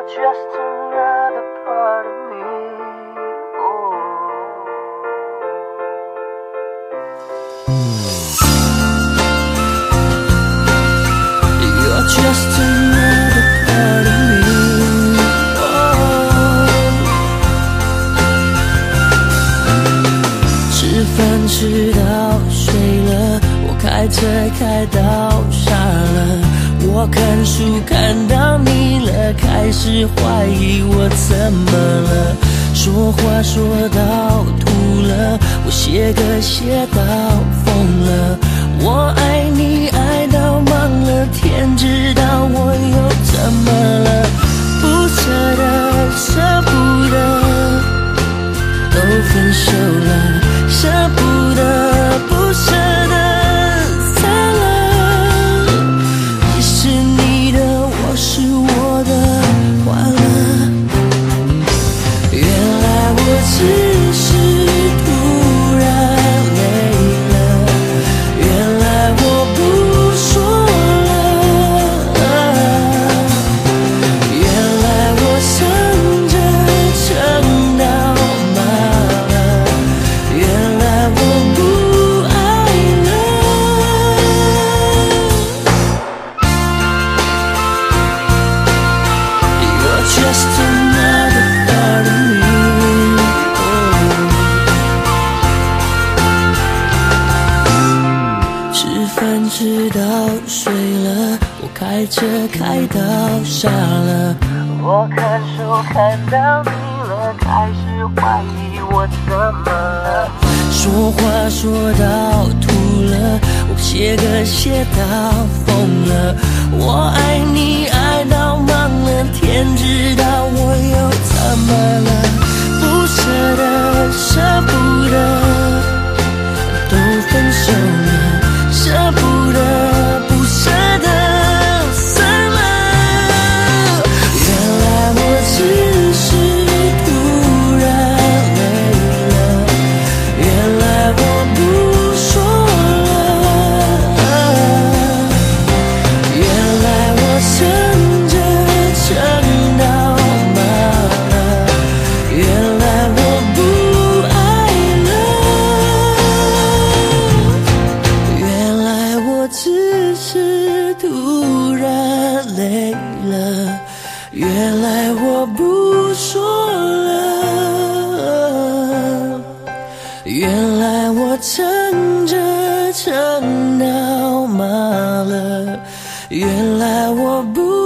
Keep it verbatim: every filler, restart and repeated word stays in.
just another part of me. Oh. You're just another part of me. Oh. 吃饭吃到睡了，我开车开到傻了。我看书看到腻了，开始怀疑我怎么了。说话说到吐了，我写歌写到疯了。我爱你爱到忙了，天知道我又怎么了。不舍得舍不得都分手了，舍不得不舍得是我的欢乐，原来我只是突然累了，原来我不说了，原来我想着撑到麻了，原来我不爱了。Just another part of me. Oh. 吃饭吃到睡了，我开车开到傻了。我看书看到腻了，开始怀疑我怎么了。说话说到吐了，我写歌写到疯了。我爱你爱到忙了，天知道我又怎么了。不舍得舍不得都分手了，舍不得不舍得散了。原来我只是突然累了，原来我不说了，原来我撑着撑到麻了，原来我不爱了，原来我只是突然累了，原来我不说了，原来我撑着撑到麻了，原来我不